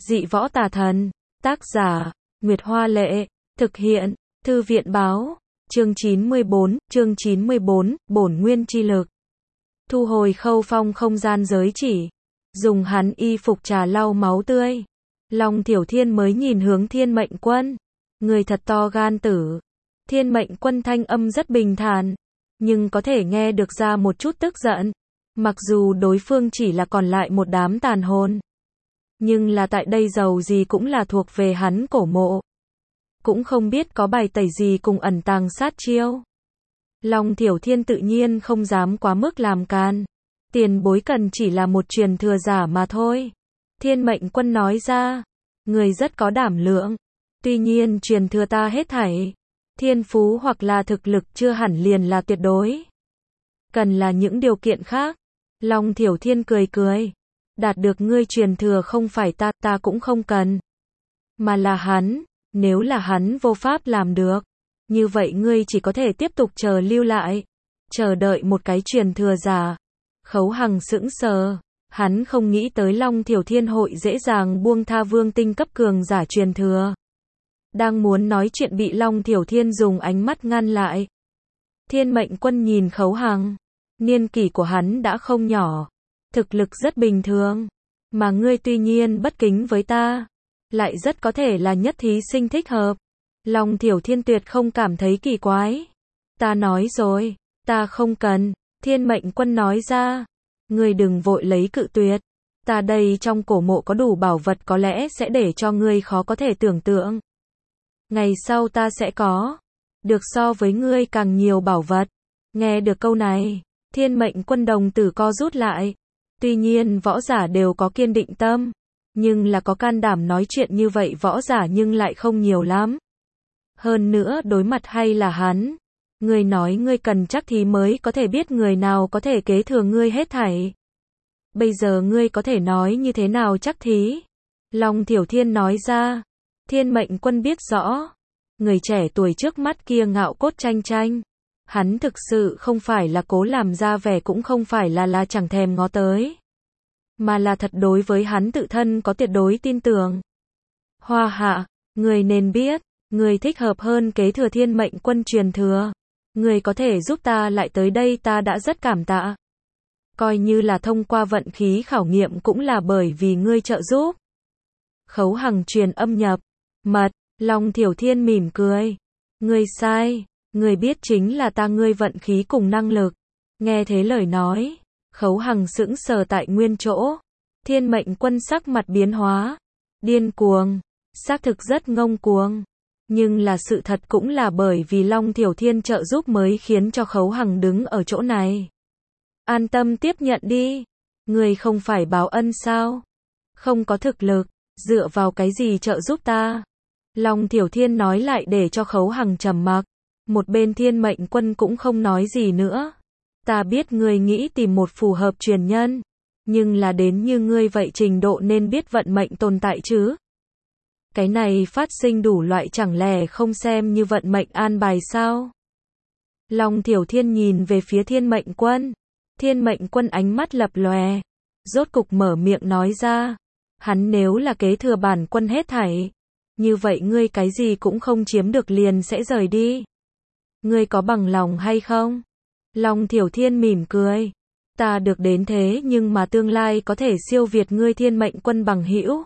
Dị võ tà thần. Tác giả, Nguyệt Hoa Lệ. Thực hiện, Thư viện Báo. Chương 94, Bổn Nguyên Chi Lực. Thu hồi Khâu Phong không gian giới chỉ. Dùng hắn y phục trà lau máu tươi. Long Thiểu Thiên mới nhìn hướng Thiên Mệnh Quân. Người thật to gan tử. Thiên Mệnh Quân thanh âm rất bình thản, nhưng có thể nghe được ra một chút tức giận. Mặc dù đối phương chỉ là còn lại một đám tàn hồn, nhưng là tại đây dầu gì cũng là thuộc về hắn cổ mộ. Cũng không biết có bài tẩy gì cùng ẩn tàng sát chiêu. Long Thiểu Thiên tự nhiên không dám quá mức làm can. Tiền bối cần chỉ là một truyền thừa giả mà thôi. Thiên Mệnh Quân nói ra. Người rất có đảm lượng. Tuy nhiên truyền thừa ta hết thảy. Thiên phú hoặc là thực lực chưa hẳn liền là tuyệt đối. Cần là những điều kiện khác. Long Thiểu Thiên cười cười. Đạt được ngươi truyền thừa không phải ta cũng không cần. Mà là hắn. Nếu là hắn vô pháp làm được, như vậy ngươi chỉ có thể tiếp tục chờ lưu lại. Chờ đợi một cái truyền thừa giả. Khấu Hằng sững sờ. Hắn không nghĩ tới Long Thiểu Thiên hội dễ dàng buông tha vương tinh cấp cường giả truyền thừa. Đang muốn nói chuyện bị Long Thiểu Thiên dùng ánh mắt ngăn lại. Thiên Mệnh Quân nhìn Khấu Hằng. Niên kỷ của hắn đã không nhỏ. Thực lực rất bình thường. Mà ngươi tuy nhiên bất kính với ta, lại rất có thể là nhất thí sinh thích hợp. Long Thiểu Thiên tuyệt không cảm thấy kỳ quái. Ta nói rồi, ta không cần. Thiên Mệnh Quân nói ra. Ngươi đừng vội lấy cự tuyệt. Ta đây trong cổ mộ có đủ bảo vật có lẽ sẽ để cho ngươi khó có thể tưởng tượng. Ngày sau ta sẽ có được so với ngươi càng nhiều bảo vật. Nghe được câu này, Thiên Mệnh Quân đồng tử co rút lại. Tuy nhiên võ giả đều có kiên định tâm, nhưng là có can đảm nói chuyện như vậy võ giả nhưng lại không nhiều lắm. Hơn nữa đối mặt hay là hắn. Ngươi nói ngươi cần chắc thì mới có thể biết người nào có thể kế thừa ngươi hết thảy. Bây giờ ngươi có thể nói như thế nào chắc thí? Long Thiểu Thiên nói ra. Thiên Mệnh Quân biết rõ. Người trẻ tuổi trước mắt kia ngạo cốt tranh tranh. Hắn thực sự không phải là cố làm ra vẻ, cũng không phải là chẳng thèm ngó tới. Mà là thật đối với hắn tự thân có tuyệt đối tin tưởng. Hoa Hạ, người nên biết, người thích hợp hơn kế thừa Thiên Mệnh Quân truyền thừa. Người có thể giúp ta lại tới đây ta đã rất cảm tạ. Coi như là thông qua vận khí khảo nghiệm cũng là bởi vì ngươi trợ giúp. Khấu Hằng truyền âm nhập mật. Long Thiểu Thiên mỉm cười. Ngươi sai. Ngươi biết chính là ta ngươi vận khí cùng năng lực. Nghe thế lời nói, Khấu Hằng sững sờ tại nguyên chỗ. Thiên Mệnh Quân sắc mặt biến hóa. Điên cuồng. Xác thực rất ngông cuồng. Nhưng là sự thật cũng là bởi vì Long Thiểu Thiên trợ giúp mới khiến cho Khấu Hằng đứng ở chỗ này. An tâm tiếp nhận đi. Ngươi không phải báo ân sao? Không có thực lực, dựa vào cái gì trợ giúp ta? Long Thiểu Thiên nói lại để cho Khấu Hằng trầm mặc. Một bên Thiên Mệnh Quân cũng không nói gì nữa. Ta biết ngươi nghĩ tìm một phù hợp truyền nhân, nhưng là đến như ngươi vậy trình độ nên biết vận mệnh tồn tại chứ. Cái này phát sinh đủ loại chẳng lẽ không xem như vận mệnh an bài sao? Long Thiểu Thiên nhìn về phía Thiên Mệnh Quân. Thiên Mệnh Quân ánh mắt lập lòe. Rốt cục mở miệng nói ra. Hắn nếu là kế thừa bản quân hết thảy, như vậy ngươi cái gì cũng không chiếm được liền sẽ rời đi. Ngươi có bằng lòng hay không? Long Thiểu Thiên mỉm cười. Ta được đến thế nhưng mà tương lai có thể siêu việt ngươi Thiên Mệnh Quân bằng hữu.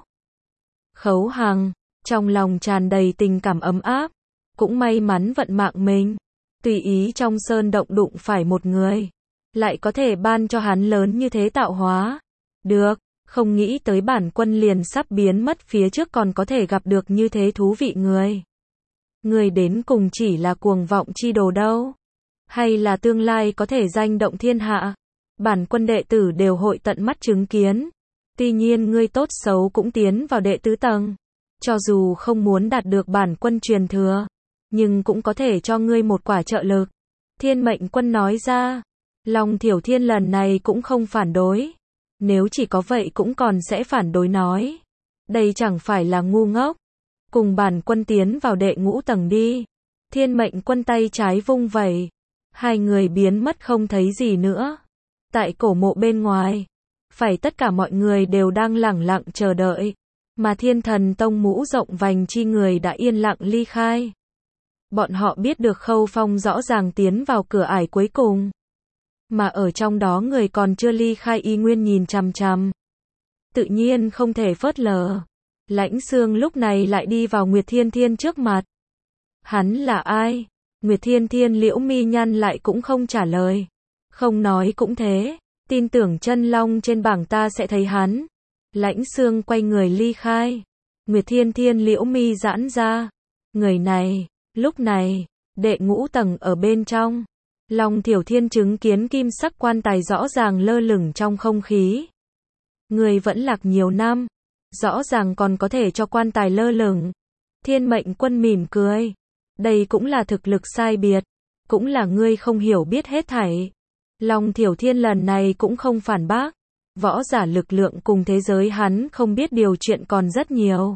Khấu Hằng, trong lòng tràn đầy tình cảm ấm áp. Cũng may mắn vận mạng mình. Tùy ý trong sơn động đụng phải một người. Lại có thể ban cho hắn lớn như thế tạo hóa. Được, không nghĩ tới bản quân liền sắp biến mất phía trước còn có thể gặp được như thế thú vị người. Người đến cùng chỉ là cuồng vọng chi đồ đâu? Hay là tương lai có thể danh động thiên hạ? Bản quân đệ tử đều hội tận mắt chứng kiến. Tuy nhiên ngươi tốt xấu cũng tiến vào đệ tứ tầng. Cho dù không muốn đạt được bản quân truyền thừa, nhưng cũng có thể cho ngươi một quả trợ lực. Thiên Mệnh Quân nói ra. Long Thiểu Thiên lần này cũng không phản đối. Nếu chỉ có vậy cũng còn sẽ phản đối nói. Đây chẳng phải là ngu ngốc. Cùng bản quân tiến vào đệ ngũ tầng đi. Thiên Mệnh Quân tay trái vung vẩy. Hai người biến mất không thấy gì nữa. Tại cổ mộ bên ngoài, phải tất cả mọi người đều đang lẳng lặng chờ đợi. Mà Thiên Thần Tông mũ rộng vành chi người đã yên lặng ly khai. Bọn họ biết được Khâu Phong rõ ràng tiến vào cửa ải cuối cùng. Mà ở trong đó người còn chưa ly khai y nguyên nhìn chằm chằm. Tự nhiên không thể phớt lờ. Lãnh Xương lúc này lại đi vào Nguyệt Thiên Thiên trước mặt. Hắn là ai? Nguyệt Thiên Thiên liễu mi nhăn lại cũng không trả lời. Không nói cũng thế. Tin tưởng chân long trên bảng ta sẽ thấy hắn. Lãnh Xương quay người ly khai. Nguyệt Thiên Thiên liễu mi giãn ra. Người này, lúc này, đệ ngũ tầng ở bên trong. Long Thiểu Thiên chứng kiến kim sắc quan tài rõ ràng lơ lửng trong không khí. Người vẫn lạc nhiều năm, rõ ràng còn có thể cho quan tài lơ lửng. Thiên Mệnh Quân mỉm cười. Đây cũng là thực lực sai biệt, cũng là ngươi không hiểu biết hết thảy. Long Thiểu Thiên lần này cũng không phản bác. Võ giả lực lượng cùng thế giới hắn không biết điều chuyện còn rất nhiều.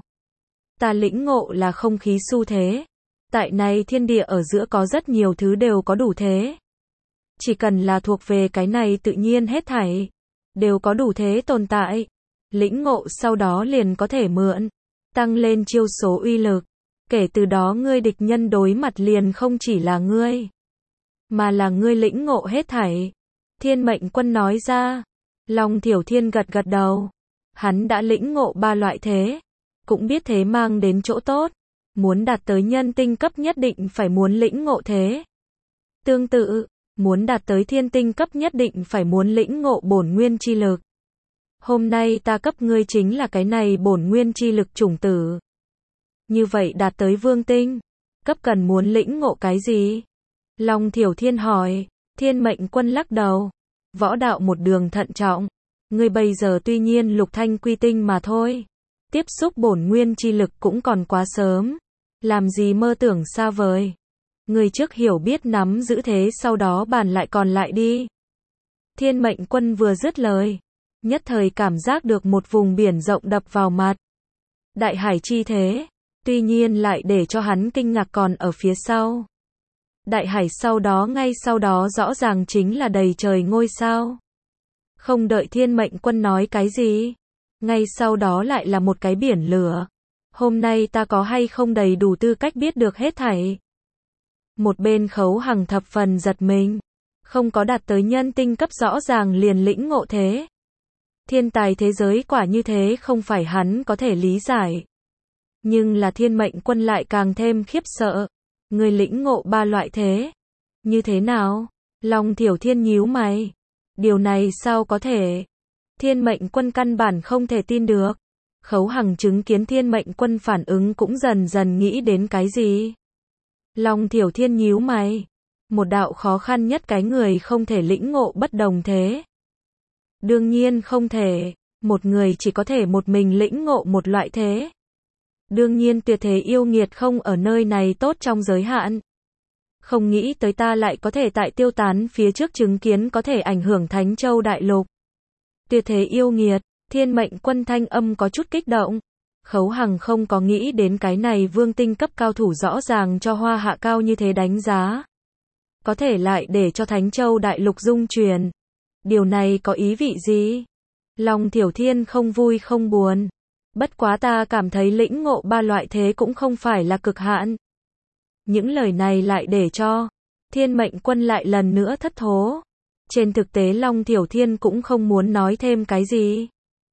Ta lĩnh ngộ là không khí xu thế. Tại này thiên địa ở giữa có rất nhiều thứ đều có đủ thế. Chỉ cần là thuộc về cái này tự nhiên hết thảy đều có đủ thế tồn tại. Lĩnh ngộ sau đó liền có thể mượn, tăng lên chiêu số uy lực. Kể từ đó ngươi địch nhân đối mặt liền không chỉ là ngươi, mà là ngươi lĩnh ngộ hết thảy. Thiên Mệnh Quân nói ra. Long Thiểu Thiên gật gật đầu. Hắn đã lĩnh ngộ 3 loại thế, cũng biết thế mang đến chỗ tốt. Muốn đạt tới nhân tinh cấp nhất định phải muốn lĩnh ngộ thế. Tương tự, muốn đạt tới thiên tinh cấp nhất định phải muốn lĩnh ngộ bổn nguyên chi lực. Hôm nay ta cấp ngươi chính là cái này bổn nguyên chi lực chủng tử. Như vậy đạt tới vương tinh, cấp cần muốn lĩnh ngộ cái gì? Long Thiểu Thiên hỏi. Thiên Mệnh Quân lắc đầu. Võ đạo một đường thận trọng. Ngươi bây giờ tuy nhiên lục thanh quy tinh mà thôi. Tiếp xúc bổn nguyên chi lực cũng còn quá sớm. Làm gì mơ tưởng xa vời. Ngươi trước hiểu biết nắm giữ thế sau đó bàn lại còn lại đi. Thiên Mệnh Quân vừa dứt lời, nhất thời cảm giác được một vùng biển rộng đập vào mặt. Đại hải chi thế, tuy nhiên lại để cho hắn kinh ngạc còn ở phía sau. Đại hải sau đó ngay sau đó rõ ràng chính là đầy trời ngôi sao. Không đợi Thiên Mệnh Quân nói cái gì, ngay sau đó lại là một cái biển lửa. Hôm nay ta có hay không đầy đủ tư cách biết được hết thảy. Một bên Khấu Hằng thập phần giật mình. Không có đạt tới nhân tinh cấp rõ ràng liền lĩnh ngộ thế. Thiên tài thế giới quả như thế không phải hắn có thể lý giải. Nhưng là Thiên Mệnh Quân lại càng thêm khiếp sợ. Người lĩnh ngộ 3 loại thế. Như thế nào? Long Thiểu Thiên nhíu mày. Điều này sao có thể? Thiên Mệnh Quân căn bản không thể tin được. Khấu Hằng chứng kiến Thiên Mệnh Quân phản ứng cũng dần dần nghĩ đến cái gì. Long Thiểu Thiên nhíu mày. Một đạo khó khăn nhất cái người không thể lĩnh ngộ bất đồng thế. Đương nhiên không thể. Một người chỉ có thể một mình lĩnh ngộ một loại thế. Đương nhiên tuyệt thế yêu nghiệt không ở nơi này tốt trong giới hạn. Không nghĩ tới ta lại có thể tại tiêu tán phía trước chứng kiến có thể ảnh hưởng Thánh Châu Đại Lục. Tuyệt thế yêu nghiệt, Thiên Mệnh Quân thanh âm có chút kích động. Khấu Hằng không có nghĩ đến cái này vương tinh cấp cao thủ rõ ràng cho Hoa Hạ cao như thế đánh giá. Có thể lại để cho Thánh Châu Đại Lục dung truyền. Điều này có ý vị gì? Long Thiểu Thiên không vui không buồn. Bất quá ta cảm thấy lĩnh ngộ 3 loại thế cũng không phải là cực hạn. Những lời này lại để cho Thiên Mệnh Quân lại lần nữa thất thố. Trên thực tế Long Thiểu Thiên cũng không muốn nói thêm cái gì.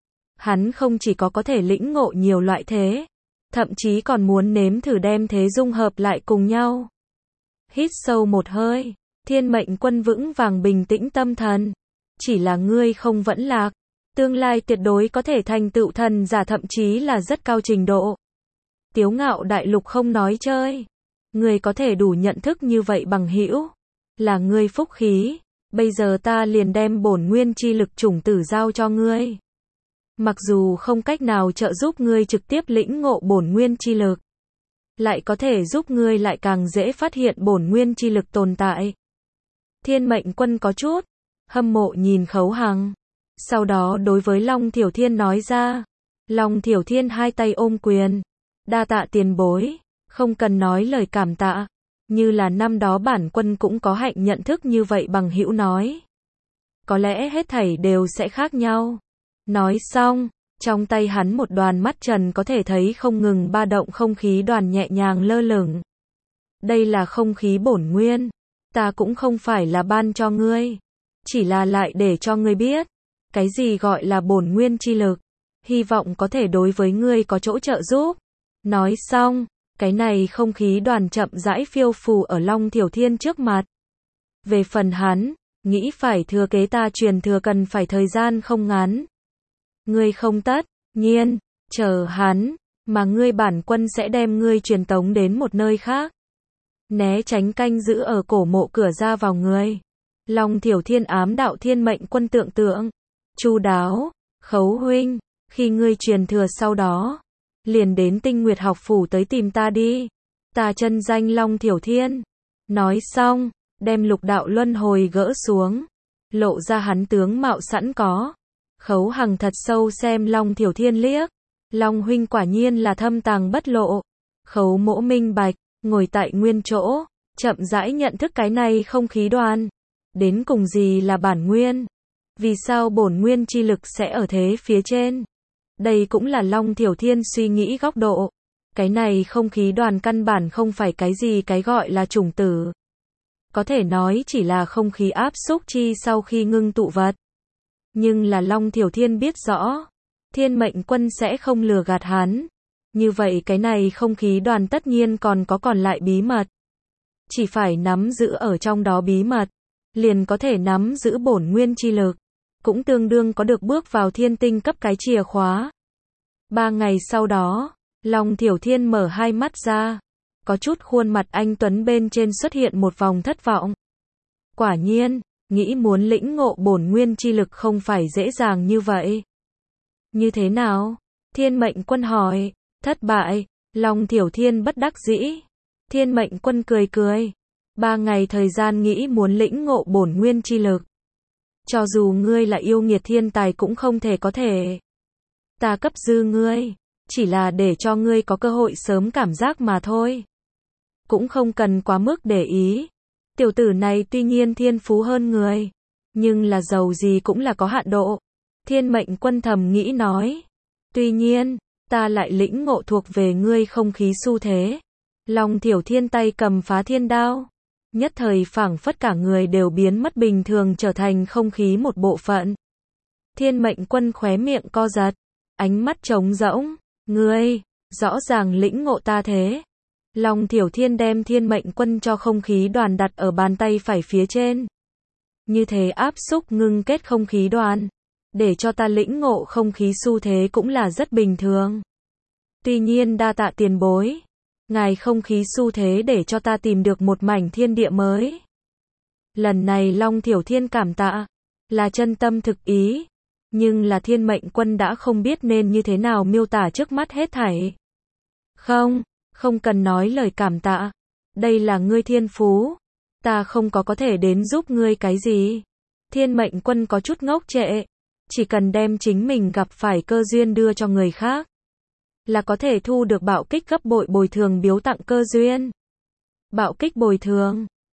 Hắn không chỉ có thể lĩnh ngộ nhiều loại thế, thậm chí còn muốn nếm thử đem thế dung hợp lại cùng nhau. Hít sâu một hơi, Thiên Mệnh Quân vững vàng bình tĩnh tâm thần. Chỉ là ngươi không vẫn lạc. Tương lai tuyệt đối có thể thành tựu thần giả thậm chí là rất cao trình độ. Tiếu Ngạo Đại Lục không nói chơi. Ngươi có thể đủ nhận thức như vậy bằng hữu. Là ngươi phúc khí. Bây giờ ta liền đem bổn nguyên chi lực chủng tử giao cho ngươi. Mặc dù không cách nào trợ giúp ngươi trực tiếp lĩnh ngộ bổn nguyên chi lực, lại có thể giúp ngươi lại càng dễ phát hiện bổn nguyên chi lực tồn tại. Thiên Mệnh Quân có chút hâm mộ nhìn Khấu Hằng. Sau đó đối với Long Thiểu Thiên nói ra. Long Thiểu Thiên hai tay ôm quyền. Đa tạ tiền bối. Không cần nói lời cảm tạ. Như là năm đó bản quân cũng có hạnh nhận thức như vậy bằng hữu nói. Có lẽ hết thảy đều sẽ khác nhau. Nói xong, Trong tay hắn một đoàn mắt trần có thể thấy không ngừng ba động không khí đoàn nhẹ nhàng lơ lửng. Đây là không khí bổn nguyên. Ta cũng không phải là ban cho ngươi. Chỉ là lại để cho ngươi biết. Cái gì gọi là bổn nguyên chi lực. Hy vọng có thể đối với ngươi có chỗ trợ giúp. Nói xong, cái này không khí đoàn chậm rãi phiêu phù ở Long Thiểu Thiên trước mặt. Về phần hắn, nghĩ phải thừa kế ta truyền thừa cần phải thời gian không ngắn. Ngươi không tất nhiên chờ hắn, mà ngươi bản quân sẽ đem ngươi truyền tống đến một nơi khác. Né tránh canh giữ ở cổ mộ cửa ra vào ngươi. Long Thiểu Thiên ám đạo thiên mệnh quân tưởng tượng. Chu đáo, Khấu huynh, khi ngươi truyền thừa sau đó, liền đến Tinh Nguyệt học phủ tới tìm ta đi. Ta chân danh Long Thiểu Thiên. Nói xong, đem lục đạo luân hồi gỡ xuống, lộ ra hắn tướng mạo sẵn có. Khấu Hằng thật sâu xem Long Thiểu Thiên liếc. Long huynh quả nhiên là thâm tàng bất lộ. Khấu Mỗ minh bạch, ngồi tại nguyên chỗ, chậm rãi nhận thức cái này không khí đoàn. Đến cùng gì là bản nguyên? Vì sao bổn nguyên chi lực sẽ ở thế phía trên? Đây cũng là Long Thiểu Thiên suy nghĩ góc độ. Cái này không khí đoàn căn bản không phải cái gì cái gọi là chủng tử. Có thể nói chỉ là không khí áp xúc chi sau khi ngưng tụ vật. Nhưng là Long Thiểu Thiên biết rõ, thiên mệnh quân sẽ không lừa gạt hắn. Như vậy cái này không khí đoàn tất nhiên còn lại bí mật. Chỉ phải nắm giữ ở trong đó bí mật, liền có thể nắm giữ bổn nguyên chi lực. Cũng tương đương có được bước vào thiên tinh cấp cái chìa khóa. 3 ngày sau đó, Long Thiểu Thiên mở hai mắt ra. Có chút khuôn mặt anh tuấn bên trên xuất hiện một vòng thất vọng. Quả nhiên, nghĩ muốn lĩnh ngộ bổn nguyên chi lực không phải dễ dàng như vậy. Như thế nào? Thiên mệnh quân hỏi. Thất bại. Long Thiểu Thiên bất đắc dĩ. Thiên mệnh quân cười cười. 3 ngày thời gian nghĩ muốn lĩnh ngộ bổn nguyên chi lực. Cho dù ngươi là yêu nghiệt thiên tài cũng không thể có thể. Ta cấp dư ngươi, chỉ là để cho ngươi có cơ hội sớm cảm giác mà thôi. Cũng không cần quá mức để ý. Tiểu tử này tuy nhiên thiên phú hơn người, nhưng là dầu gì cũng là có hạn độ. Thiên mệnh quân thầm nghĩ nói. Tuy nhiên, ta lại lĩnh ngộ thuộc về ngươi không khí xu thế. Long Thiểu Thiên tay cầm phá thiên đao. Nhất thời phảng phất cả người đều biến mất bình thường trở thành không khí một bộ phận. Thiên mệnh quân khóe miệng co giật. Ánh mắt trống rỗng. Ngươi, rõ ràng lĩnh ngộ ta thế. Long Thiểu Thiên đem thiên mệnh quân cho không khí đoàn đặt ở bàn tay phải phía trên. Như thế áp xúc ngưng kết không khí đoàn. Để cho ta lĩnh ngộ không khí xu thế cũng là rất bình thường. Tuy nhiên đa tạ tiền bối. Ngài không khí xu thế để cho ta tìm được một mảnh thiên địa mới. Lần này Long Thiểu Thiên cảm tạ. Là chân tâm thực ý. Nhưng là thiên mệnh quân đã không biết nên như thế nào miêu tả trước mắt hết thảy. Không cần nói lời cảm tạ. Đây là ngươi thiên phú. Ta không có thể đến giúp ngươi cái gì. Thiên mệnh quân có chút ngốc trệ. Chỉ cần đem chính mình gặp phải cơ duyên đưa cho người khác, là có thể thu được bạo kích gấp bội bồi thường biếu tặng cơ duyên. Bạo kích bồi thường.